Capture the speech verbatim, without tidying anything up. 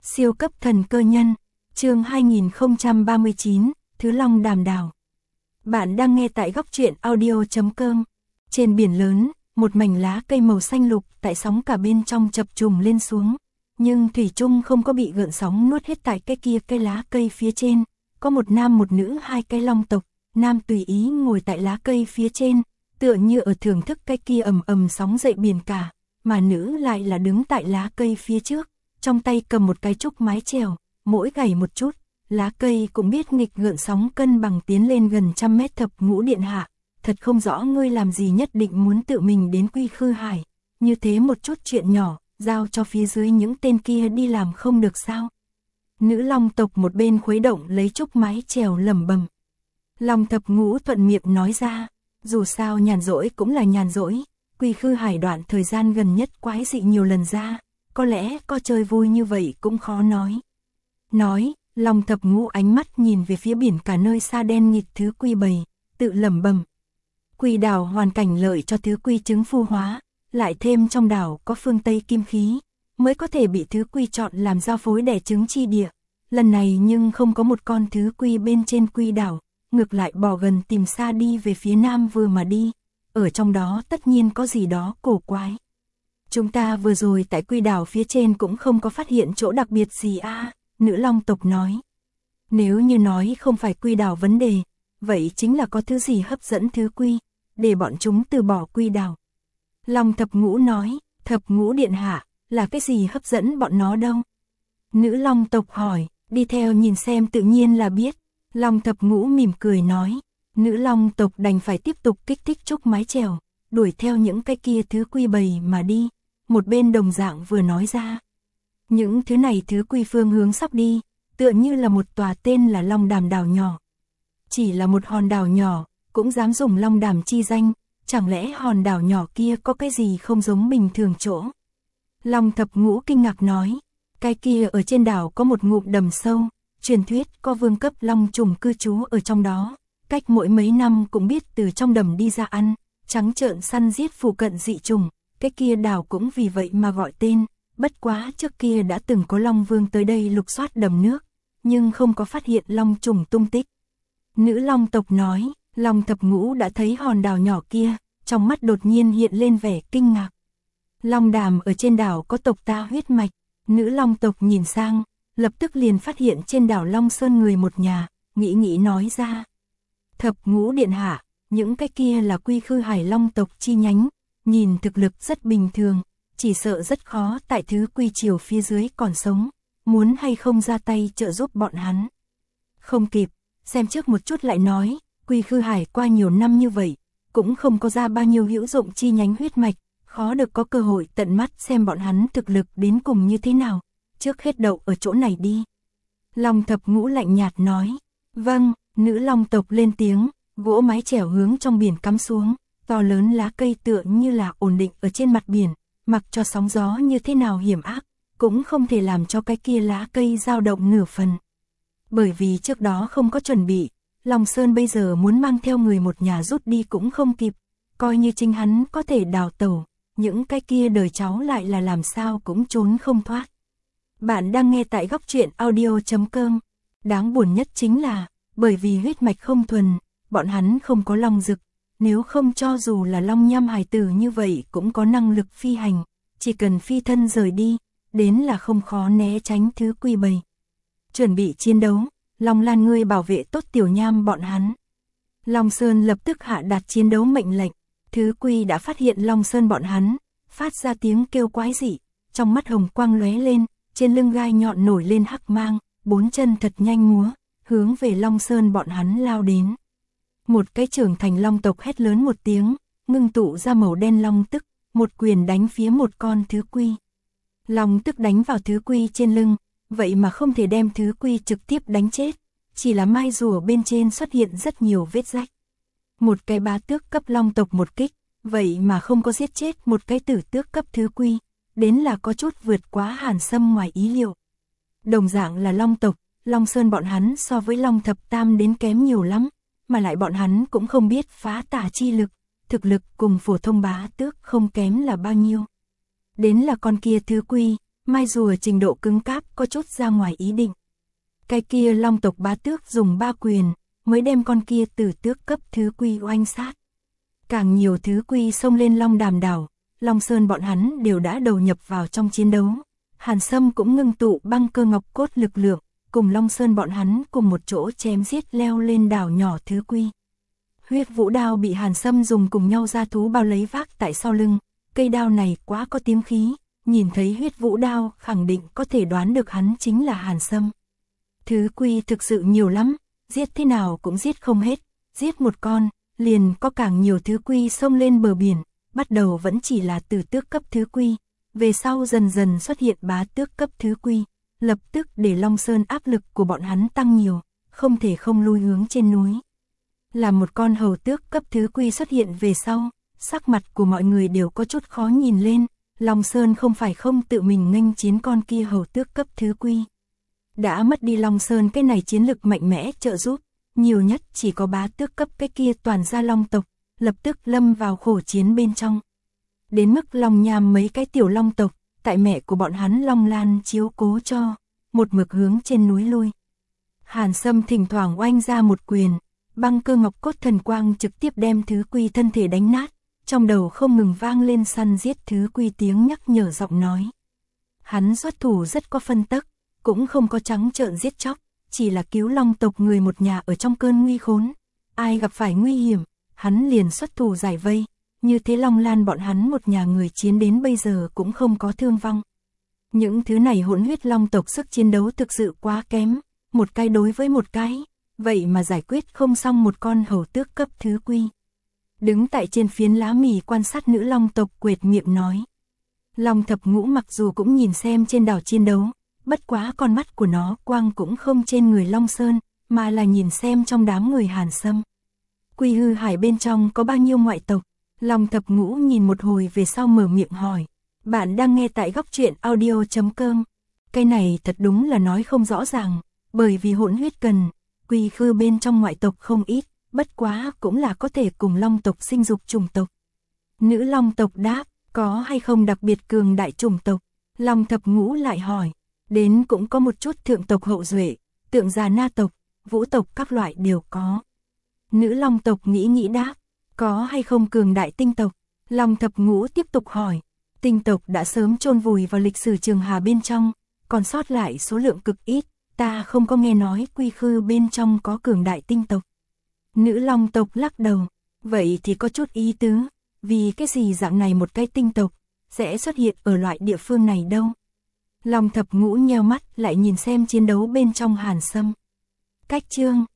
Siêu cấp thần cơ nhân, chương hai nghìn không trăm ba mươi chín, Thứ Long Đàm Đảo. Bạn đang nghe tại góc truyện audio chấm com. Trên biển lớn, một mảnh lá cây màu xanh lục tại sóng cả bên trong chập trùng lên xuống. Nhưng thủy chung không có bị gợn sóng nuốt hết tại cái kia cây lá cây phía trên. Có một nam một nữ hai cái long tộc, nam tùy ý ngồi tại lá cây phía trên, tựa như ở thưởng thức cái kia ầm ầm sóng dậy biển cả, mà nữ lại là đứng tại lá cây phía trước, trong tay cầm một cái trúc mái chèo, mỗi gảy một chút, lá cây cũng biết nghịch gợn sóng cân bằng tiến lên gần trăm mét. Thập Ngũ điện hạ, thật không rõ ngươi làm gì nhất định muốn tự mình đến Quy Khư Hải, như thế một chút chuyện nhỏ, giao cho phía dưới những tên kia đi làm không được sao? Nữ long tộc một bên khuấy động lấy trúc mái chèo lẩm bẩm. Long Thập Ngũ thuận miệng nói ra, dù sao nhàn rỗi cũng là nhàn rỗi, Quy Khư Hải đoạn thời gian gần nhất quái dị nhiều lần ra, có lẽ có chơi vui như vậy cũng khó nói. Nói, Long Thập Ngũ ánh mắt nhìn về phía biển cả nơi xa đen nghịt thứ Quy bầy, tự lẩm bẩm. Quy đảo hoàn cảnh lợi cho thứ Quy trứng phu hóa, lại thêm trong đảo có phương Tây kim khí, mới có thể bị thứ Quy chọn làm giao phối đẻ trứng chi địa. Lần này nhưng không có một con thứ Quy bên trên Quy đảo, ngược lại bỏ gần tìm xa đi về phía nam vừa mà đi, ở trong đó tất nhiên có gì đó cổ quái. Chúng ta vừa rồi tại Quy đảo phía trên cũng không có phát hiện chỗ đặc biệt gì a, à, nữ long tộc nói. Nếu như nói không phải Quy đảo vấn đề, vậy chính là có thứ gì hấp dẫn thứ Quy, để bọn chúng từ bỏ Quy đảo. Long Thập Ngũ nói, Thập Ngũ điện hạ, là cái gì hấp dẫn bọn nó đâu? Nữ long tộc hỏi, đi theo nhìn xem tự nhiên là biết. Long Thập Ngũ mỉm cười nói, nữ long tộc đành phải tiếp tục kích thích trúc mái chèo, đuổi theo những cái kia thứ Quy bầy mà đi. Một bên đồng dạng vừa nói ra, những thứ này thứ Quy phương hướng sắp đi, tựa như là một tòa tên là Long Đàm đảo nhỏ. Chỉ là một hòn đảo nhỏ, cũng dám dùng Long Đàm chi danh, chẳng lẽ hòn đảo nhỏ kia có cái gì không giống bình thường chỗ? Long Thập Ngũ kinh ngạc nói, cái kia ở trên đảo có một ngụm đầm sâu, truyền thuyết có vương cấp long trùng cư trú ở trong đó, cách mỗi mấy năm cũng biết từ trong đầm đi ra ăn, trắng trợn săn giết phụ cận dị trùng. Cái kia đảo cũng vì vậy mà gọi tên, bất quá trước kia đã từng có Long Vương tới đây lục soát đầm nước, nhưng không có phát hiện long trùng tung tích. Nữ long tộc nói, Long Thập Ngũ đã thấy hòn đảo nhỏ kia, trong mắt đột nhiên hiện lên vẻ kinh ngạc. Long Đàm ở trên đảo có tộc ta huyết mạch, nữ long tộc nhìn sang, lập tức liền phát hiện trên đảo Long Sơn người một nhà, nghĩ nghĩ nói ra. Thập Ngũ điện hạ, những cái kia là Quy Khư Hải Long tộc chi nhánh. Nhìn thực lực rất bình thường, chỉ sợ rất khó tại thứ Quy triều phía dưới còn sống, muốn hay không ra tay trợ giúp bọn hắn. Không kịp, xem trước một chút lại nói, Quy Khư Hải qua nhiều năm như vậy, cũng không có ra bao nhiêu hữu dụng chi nhánh huyết mạch, khó được có cơ hội tận mắt xem bọn hắn thực lực đến cùng như thế nào, trước hết đậu ở chỗ này đi. Long Thập Ngũ lạnh nhạt nói, vâng, nữ long tộc lên tiếng, gỗ mái chèo hướng trong biển cắm xuống. To lớn lá cây tựa như là ổn định ở trên mặt biển, mặc cho sóng gió như thế nào hiểm ác, cũng không thể làm cho cái kia lá cây dao động nửa phần. Bởi vì trước đó không có chuẩn bị, Long Sơn bây giờ muốn mang theo người một nhà rút đi cũng không kịp, coi như chính hắn có thể đào tẩu, những cái kia đời cháu lại là làm sao cũng trốn không thoát. Bạn đang nghe tại góc truyện audio chấm com. Đáng buồn nhất chính là, bởi vì huyết mạch không thuần, bọn hắn không có long dực. Nếu không cho dù là long nham hài tử như vậy cũng có năng lực phi hành, chỉ cần phi thân rời đi, đến là không khó né tránh thứ Quy bầy. Chuẩn bị chiến đấu, Long Lan ngươi bảo vệ tốt tiểu nham bọn hắn. Long Sơn lập tức hạ đạt chiến đấu mệnh lệnh, thứ Quy đã phát hiện Long Sơn bọn hắn, phát ra tiếng kêu quái dị, trong mắt hồng quang lóe lên, trên lưng gai nhọn nổi lên hắc mang, bốn chân thật nhanh múa, hướng về Long Sơn bọn hắn lao đến. Một cái trưởng thành long tộc hét lớn một tiếng, ngưng tụ ra màu đen long tức, một quyền đánh phía một con thứ Quy. Long tức đánh vào thứ Quy trên lưng, vậy mà không thể đem thứ Quy trực tiếp đánh chết, chỉ là mai rùa bên trên xuất hiện rất nhiều vết rách. Một cái bá tước cấp long tộc một kích, vậy mà không có giết chết một cái tử tước cấp thứ Quy, đến là có chút vượt quá Hàn Sâm ngoài ý liệu. Đồng dạng là long tộc, Long Sơn bọn hắn so với Long Thập Tam đến kém nhiều lắm. Mà lại bọn hắn cũng không biết phá tà chi lực, thực lực cùng phổ thông bá tước không kém là bao nhiêu. Đến là con kia thứ Quy, mai rùa trình độ cứng cáp có chút ra ngoài ý định. Cái kia long tộc bá tước dùng ba quyền, mới đem con kia từ tước cấp thứ quy oanh sát. Càng nhiều thứ quy xông lên Long Đàm đảo, Long Sơn bọn hắn đều đã đầu nhập vào trong chiến đấu. Hàn Sâm cũng ngưng tụ băng cơ ngọc cốt lực lượng, cùng Long Sơn bọn hắn cùng một chỗ chém giết leo lên đảo nhỏ thứ quy. Huyết vũ đao bị Hàn Sâm dùng cùng nhau ra thú bao lấy vác tại sau lưng, cây đao này quá có tiếng khí, nhìn thấy huyết vũ đao khẳng định có thể đoán được hắn chính là Hàn Sâm. Thứ quy thực sự nhiều lắm, giết thế nào cũng giết không hết, giết một con, liền có càng nhiều thứ quy xông lên bờ biển, bắt đầu vẫn chỉ là từ tước cấp thứ quy, về sau dần dần xuất hiện bá tước cấp thứ quy, lập tức để Long Sơn áp lực của bọn hắn tăng nhiều, không thể không lui hướng trên núi. Là một con hầu tước cấp thứ quy xuất hiện về sau, sắc mặt của mọi người đều có chút khó nhìn lên, Long Sơn không phải không tự mình nghênh chiến con kia hầu tước cấp thứ quy. Đã mất đi Long Sơn cái này chiến lực mạnh mẽ trợ giúp, nhiều nhất chỉ có bá tước cấp cái kia toàn gia long tộc, lập tức lâm vào khổ chiến bên trong. Đến mức Long Nham mấy cái tiểu long tộc, tại mẹ của bọn hắn Long Lan chiếu cố cho, một mực hướng trên núi lui. Hàn Sâm thỉnh thoảng oanh ra một quyền, băng cơ ngọc cốt thần quang trực tiếp đem thứ quy thân thể đánh nát, trong đầu không ngừng vang lên săn giết thứ quy tiếng nhắc nhở giọng nói. Hắn xuất thủ rất có phân tắc, cũng không có trắng trợn giết chóc, chỉ là cứu long tộc người một nhà ở trong cơn nguy khốn. Ai gặp phải nguy hiểm, hắn liền xuất thủ giải vây, như thế Long Lan bọn hắn một nhà người chiến đến bây giờ cũng không có thương vong. Những thứ này hỗn huyết long tộc sức chiến đấu thực sự quá kém, một cái đối với một cái, vậy mà giải quyết không xong một con hầu tước cấp thứ quy. Đứng tại trên phiến lá mì quan sát nữ long tộc quệt miệng nói. Long thập ngũ mặc dù cũng nhìn xem trên đảo chiến đấu, bất quá con mắt của nó quang cũng không trên người Long Sơn, mà là nhìn xem trong đám người Hàn Sâm. Quy hư hải bên trong có bao nhiêu ngoại tộc? Long thập ngũ nhìn một hồi về sau mở miệng hỏi. Bạn đang nghe tại góc truyện audio chấm com. Cái này thật đúng là nói không rõ ràng, bởi vì hỗn huyết cần, quy khư bên trong ngoại tộc không ít, bất quá cũng là có thể cùng long tộc sinh dục chủng tộc. Nữ long tộc đáp, có hay không đặc biệt cường đại chủng tộc? Long thập ngũ lại hỏi, đến cũng có một chút thượng tộc hậu duệ, tượng già na tộc, vũ tộc các loại đều có. Nữ long tộc nghĩ nghĩ đáp, có hay không cường đại tinh tộc? Long thập ngũ tiếp tục hỏi, tinh tộc đã sớm chôn vùi vào lịch sử trường hà bên trong, còn sót lại số lượng cực ít, ta không có nghe nói quy khư bên trong có cường đại tinh tộc. Nữ long tộc lắc đầu, vậy thì có chút ý tứ, vì cái gì dạng này một cái tinh tộc sẽ xuất hiện ở loại địa phương này đâu. Long thập ngũ nheo mắt lại nhìn xem chiến đấu bên trong Hàn Sâm. Cách chương